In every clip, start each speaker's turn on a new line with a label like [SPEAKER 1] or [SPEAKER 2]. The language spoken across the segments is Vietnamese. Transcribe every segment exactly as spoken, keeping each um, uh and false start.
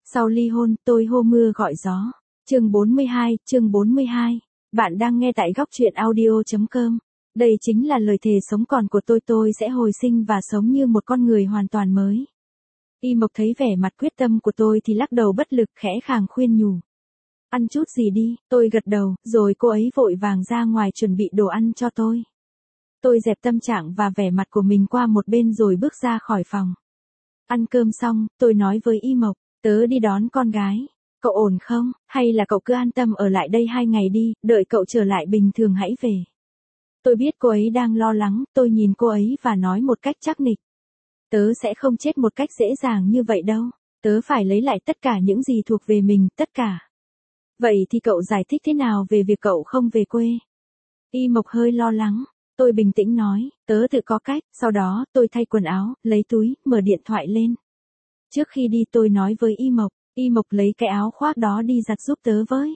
[SPEAKER 1] Sau ly hôn, tôi hô mưa gọi gió. Chương bốn mươi hai, chương bốn mươi hai. Bạn đang nghe tại góc truyện audio chấm com. Đây chính là lời thề sống còn của tôi, tôi sẽ hồi sinh và sống như một con người hoàn toàn mới. Y Mộc thấy vẻ mặt quyết tâm của tôi thì lắc đầu bất lực, khẽ khàng khuyên nhủ. Ăn chút gì đi, tôi gật đầu, rồi cô ấy vội vàng ra ngoài chuẩn bị đồ ăn cho tôi. Tôi dẹp tâm trạng và vẻ mặt của mình qua một bên rồi bước ra khỏi phòng. Ăn cơm xong, tôi nói với Y Mộc, tớ đi đón con gái. Cậu ổn không, hay là cậu cứ an tâm ở lại đây hai ngày đi, đợi cậu trở lại bình thường hãy về. Tôi biết cô ấy đang lo lắng, tôi nhìn cô ấy và nói một cách chắc nịch. Tớ sẽ không chết một cách dễ dàng như vậy đâu, tớ phải lấy lại tất cả những gì thuộc về mình, tất cả. Vậy thì cậu giải thích thế nào về việc cậu không về quê? Y Mộc hơi lo lắng. Tôi bình tĩnh nói, tớ tự có cách, sau đó tôi thay quần áo, lấy túi, mở điện thoại lên. Trước khi đi tôi nói với Y Mộc, Y Mộc lấy cái áo khoác đó đi giặt giúp tớ với.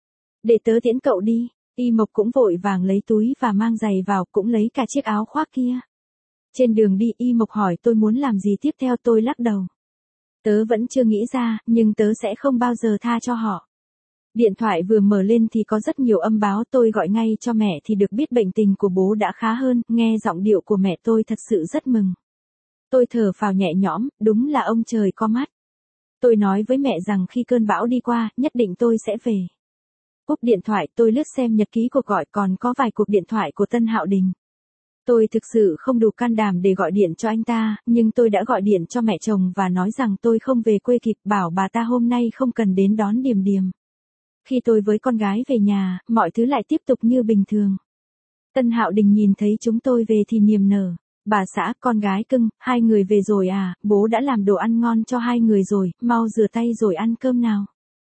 [SPEAKER 1] Để tớ tiễn cậu đi. Y Mộc cũng vội vàng lấy túi và mang giày vào, cũng lấy cả chiếc áo khoác kia. Trên đường đi Y Mộc hỏi tôi muốn làm gì tiếp theo, tôi lắc đầu. Tớ vẫn chưa nghĩ ra, nhưng tớ sẽ không bao giờ tha cho họ. Điện thoại vừa mở lên thì có rất nhiều âm báo, tôi gọi ngay cho mẹ thì được biết bệnh tình của bố đã khá hơn, nghe giọng điệu của mẹ tôi thật sự rất mừng. Tôi thở phào nhẹ nhõm, đúng là ông trời có mắt. Tôi nói với mẹ rằng khi cơn bão đi qua, nhất định tôi sẽ về. Cúp điện thoại tôi lướt xem nhật ký cuộc gọi, còn có vài cuộc điện thoại của Tân Hạo Đình. Tôi thực sự không đủ can đảm để gọi điện cho anh ta, nhưng tôi đã gọi điện cho mẹ chồng và nói rằng tôi không về quê kịp, bảo bà ta hôm nay không cần đến đón Điềm Điềm. Khi tôi với con gái về nhà, mọi thứ lại tiếp tục như bình thường. Tân Hạo Đình nhìn thấy chúng tôi về thì niềm nở. Bà xã, con gái cưng, hai người về rồi à, bố đã làm đồ ăn ngon cho hai người rồi, mau rửa tay rồi ăn cơm nào.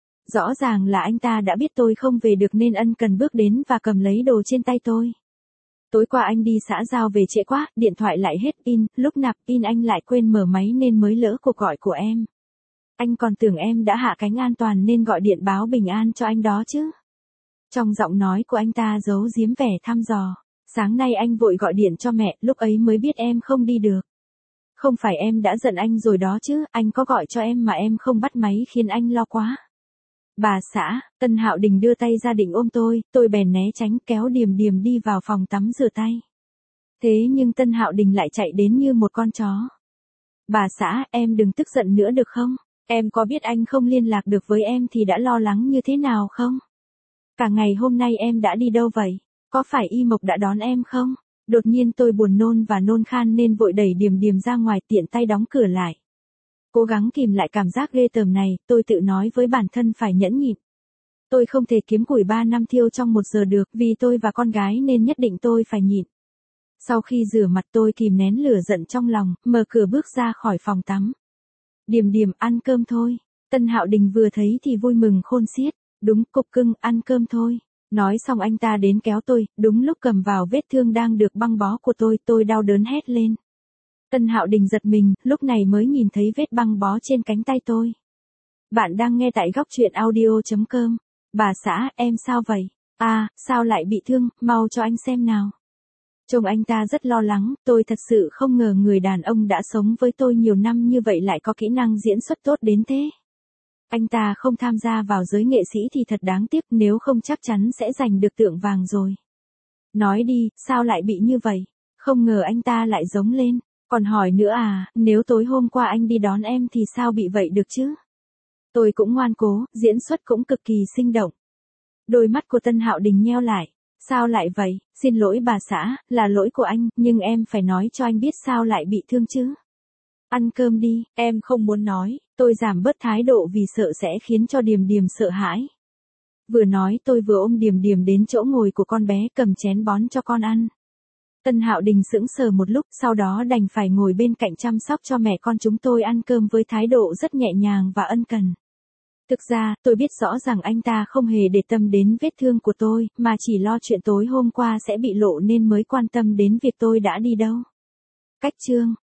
[SPEAKER 1] Rõ ràng là anh ta đã biết tôi không về được nên ân cần bước đến và cầm lấy đồ trên tay tôi. Tối qua anh đi xã giao về trễ quá, điện thoại lại hết pin, lúc nạp pin anh lại quên mở máy nên mới lỡ cuộc gọi của em. Anh còn tưởng em đã hạ cánh an toàn nên gọi điện báo bình an cho anh đó chứ. Trong giọng nói của anh ta giấu giếm vẻ thăm dò. Sáng nay anh vội gọi điện cho mẹ, lúc ấy mới biết em không đi được. Không phải em đã giận anh rồi đó chứ, anh có gọi cho em mà em không bắt máy khiến anh lo quá. Bà xã, Tân Hạo Đình đưa tay ra định ôm tôi, tôi bèn né tránh, kéo Điềm Điềm đi vào phòng tắm rửa tay. Thế nhưng Tân Hạo Đình lại chạy đến như một con chó. Bà xã, em đừng tức giận nữa được không? Em có biết anh không liên lạc được với em thì đã lo lắng như thế nào không? Cả ngày hôm nay em đã đi đâu vậy? Có phải Y Mộc đã đón em không? Đột nhiên tôi buồn nôn và nôn khan nên vội đẩy Điềm Điềm ra ngoài, tiện tay đóng cửa lại. Cố gắng kìm lại cảm giác ghê tởm này, tôi tự nói với bản thân phải nhẫn nhịn. Tôi không thể kiếm củi ba năm thiêu trong một giờ được, vì tôi và con gái nên nhất định tôi phải nhịn. Sau khi rửa mặt tôi kìm nén lửa giận trong lòng, mở cửa bước ra khỏi phòng tắm. Điềm Điềm, ăn cơm thôi. Tân Hạo Đình vừa thấy thì vui mừng khôn xiết. Đúng, cục cưng, ăn cơm thôi. Nói xong anh ta đến kéo tôi, đúng lúc cầm vào vết thương đang được băng bó của tôi, tôi đau đớn hét lên. Tân Hạo Đình giật mình, lúc này mới nhìn thấy vết băng bó trên cánh tay tôi. Bạn đang nghe tại góc truyện audio chấm com. Bà xã, em sao vậy? À, sao lại bị thương, mau cho anh xem nào. Trông anh ta rất lo lắng, tôi thật sự không ngờ người đàn ông đã sống với tôi nhiều năm như vậy lại có kỹ năng diễn xuất tốt đến thế. Anh ta không tham gia vào giới nghệ sĩ thì thật đáng tiếc, nếu không chắc chắn sẽ giành được tượng vàng rồi. Nói đi, sao lại bị như vậy? Không ngờ anh ta lại giống lên. Còn hỏi nữa à, nếu tối hôm qua anh đi đón em thì sao bị vậy được chứ? Tôi cũng ngoan cố, diễn xuất cũng cực kỳ sinh động. Đôi mắt của Tân Hạo Đình nheo lại. Sao lại vậy? Xin lỗi bà xã, là lỗi của anh, nhưng em phải nói cho anh biết sao lại bị thương chứ. Ăn cơm đi, em không muốn nói. Tôi giảm bớt thái độ vì sợ sẽ khiến cho Điềm Điềm sợ hãi. Vừa nói tôi vừa ôm Điềm Điềm đến chỗ ngồi của con bé, cầm chén bón cho con ăn. Tân Hạo Đình sững sờ một lúc, sau đó đành phải ngồi bên cạnh chăm sóc cho mẹ con chúng tôi ăn cơm với thái độ rất nhẹ nhàng và ân cần. Thực ra, tôi biết rõ rằng anh ta không hề để tâm đến vết thương của tôi, mà chỉ lo chuyện tối hôm qua sẽ bị lộ nên mới quan tâm đến việc tôi đã đi đâu. Cách chương